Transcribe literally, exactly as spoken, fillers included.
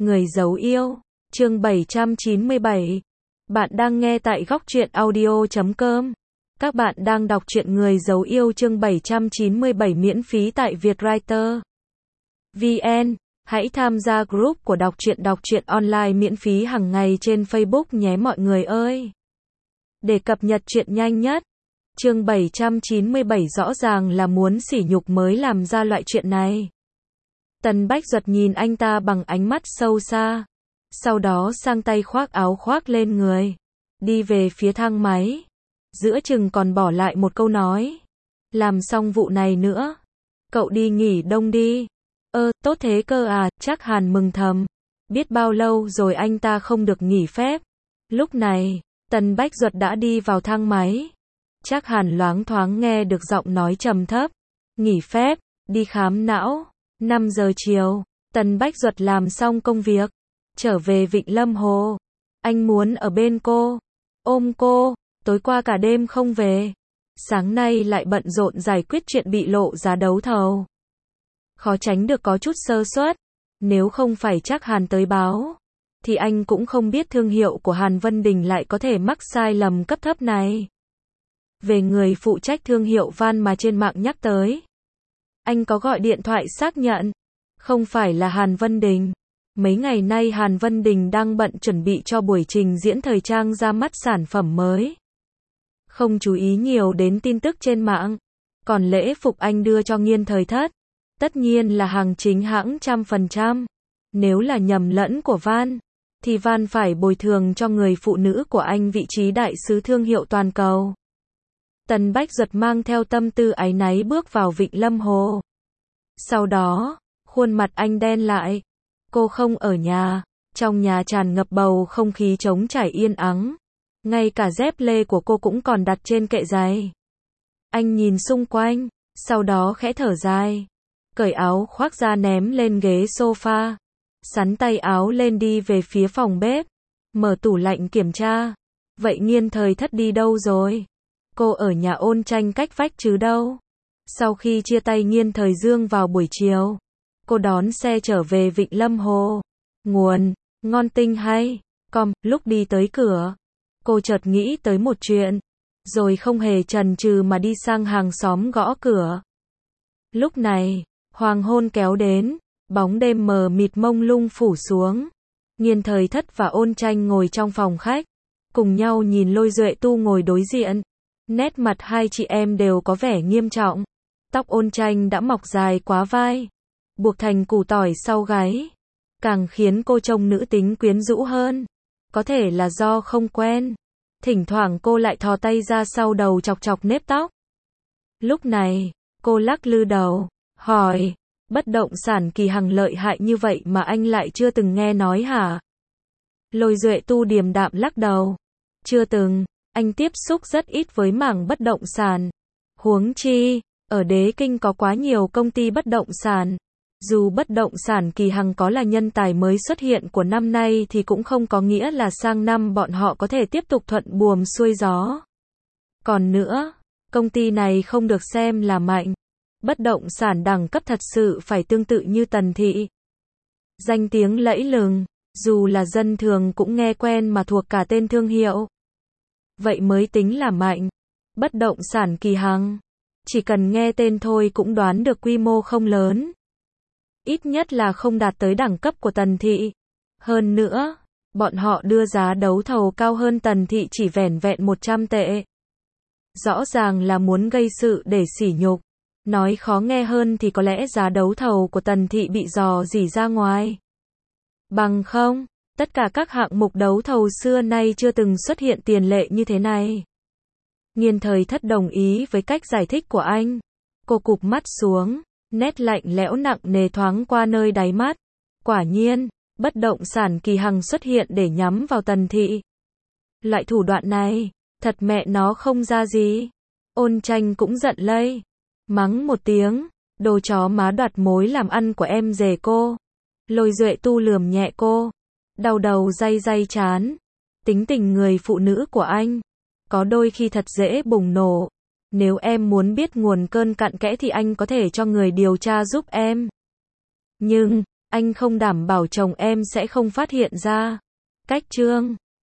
Người giấu yêu, chương bảy trăm chín mươi bảy. Bạn đang nghe tại góc truyện audio chấm com. Các bạn đang đọc truyện Người giấu yêu chương bảy trăm chín mươi bảy miễn phí tại Vietwriter vê en. Hãy tham gia group của đọc truyện đọc truyện online miễn phí hàng ngày trên Facebook nhé mọi người ơi. Để cập nhật truyện nhanh nhất. Chương bảy trăm chín mươi bảy rõ ràng là muốn sỉ nhục mới làm ra loại chuyện này. Tần Bách Duật nhìn anh ta bằng ánh mắt sâu xa. Sau đó sang tay khoác áo khoác lên người. Đi về phía thang máy. Giữa chừng còn bỏ lại một câu nói. Làm xong vụ này nữa. Cậu đi nghỉ đông đi. Ơ, tốt thế cơ à, chắc Hàn mừng thầm. Biết bao lâu rồi anh ta không được nghỉ phép. Lúc này, Tần Bách Duật đã đi vào thang máy. Chắc Hàn loáng thoáng nghe được giọng nói trầm thấp. Nghỉ phép, đi khám não. năm giờ chiều, Tần Bách Duật làm xong công việc. Trở về Vịnh Lâm Hồ. Anh muốn ở bên cô. Ôm cô, tối qua cả đêm không về. Sáng nay lại bận rộn giải quyết chuyện bị lộ giá đấu thầu. Khó tránh được có chút sơ suất. Nếu không phải chắc Hàn tới báo, thì anh cũng không biết thương hiệu của Hàn Vân Đình lại có thể mắc sai lầm cấp thấp này. Về người phụ trách thương hiệu van mà trên mạng nhắc tới. Anh có gọi điện thoại xác nhận. Không phải là Hàn Vân Đình. Mấy ngày nay Hàn Vân Đình đang bận chuẩn bị cho buổi trình diễn thời trang ra mắt sản phẩm mới. Không chú ý nhiều đến tin tức trên mạng. Còn lễ phục anh đưa cho Nghiên Thời Thất. Tất nhiên là hàng chính hãng trăm phần trăm. Nếu là nhầm lẫn của van, thì van phải bồi thường cho người phụ nữ của anh vị trí đại sứ thương hiệu toàn cầu. Tần Bách Duật mang theo tâm tư áy náy bước vào Vịnh Lâm Hồ. Sau đó, khuôn mặt anh đen lại. Cô không ở nhà. Trong nhà tràn ngập bầu không khí trống trải yên ắng. Ngay cả dép lê của cô cũng còn đặt trên kệ giày. Anh nhìn xung quanh, sau đó khẽ thở dài. Cởi áo khoác ra ném lên ghế sofa. Sắn tay áo lên đi về phía phòng bếp. Mở tủ lạnh kiểm tra. Vậy Nghiên Thời Thất đi đâu rồi? Cô ở nhà Ôn Tranh cách vách chứ đâu. Sau khi chia tay Nghiên Thời Dương vào buổi chiều, cô đón xe trở về Vịnh Lâm Hồ. Nguồn, ngon tinh hay, com, lúc đi tới cửa. Cô chợt nghĩ tới một chuyện. Rồi không hề chần chừ mà đi sang hàng xóm gõ cửa. Lúc này, hoàng hôn kéo đến, bóng đêm mờ mịt mông lung phủ xuống. Nghiên Thời Thất và Ôn Tranh ngồi trong phòng khách. Cùng nhau nhìn Lôi Duệ Tu ngồi đối diện. Nét mặt hai chị em đều có vẻ nghiêm trọng. Tóc Ôn Tranh đã mọc dài quá vai, buộc thành củ tỏi sau gáy, càng khiến cô trông nữ tính quyến rũ hơn. Có thể là do không quen. Thỉnh thoảng cô lại thò tay ra sau đầu chọc chọc nếp tóc. Lúc này, cô lắc lư đầu, hỏi, bất động sản Kỳ Hằng lợi hại như vậy mà anh lại chưa từng nghe nói hả? Lôi Duệ Tu điềm đạm lắc đầu. Chưa từng, anh tiếp xúc rất ít với mảng bất động sản. Huống chi, ở Đế Kinh có quá nhiều công ty bất động sản. Dù bất động sản Kỳ Hằng có là nhân tài mới xuất hiện của năm nay thì cũng không có nghĩa là sang năm bọn họ có thể tiếp tục thuận buồm xuôi gió. Còn nữa, công ty này không được xem là mạnh. Bất động sản đẳng cấp thật sự phải tương tự như Tần Thị. Danh tiếng lẫy lừng, dù là dân thường cũng nghe quen mà thuộc cả tên thương hiệu. Vậy mới tính là mạnh. Bất động sản Kỳ Hằng, chỉ cần nghe tên thôi cũng đoán được quy mô không lớn. Ít nhất là không đạt tới đẳng cấp của Tần Thị. Hơn nữa, bọn họ đưa giá đấu thầu cao hơn Tần Thị chỉ vẻn vẹn một trăm tệ. Rõ ràng là muốn gây sự để sỉ nhục. Nói khó nghe hơn thì có lẽ giá đấu thầu của Tần Thị bị dò dỉ ra ngoài. Bằng không, tất cả các hạng mục đấu thầu xưa nay chưa từng xuất hiện tiền lệ như thế này. Nghiên Thời Thất đồng ý với cách giải thích của anh. Cô cụp mắt xuống, nét lạnh lẽo nặng nề thoáng qua nơi đáy mắt. Quả nhiên, bất động sản Kỳ Hằng xuất hiện để nhắm vào Tần Thị. Loại thủ đoạn này, thật mẹ nó không ra gì. Ôn Tranh cũng giận lây. Mắng một tiếng, đồ chó má đoạt mối làm ăn của em rể cô. Lôi Duệ Tu lườm nhẹ cô. Đau đầu day day chán. Tính tình người phụ nữ của anh, có đôi khi thật dễ bùng nổ. Nếu em muốn biết nguồn cơn cặn kẽ thì anh có thể cho người điều tra giúp em. Nhưng, anh không đảm bảo chồng em sẽ không phát hiện ra. Cách chương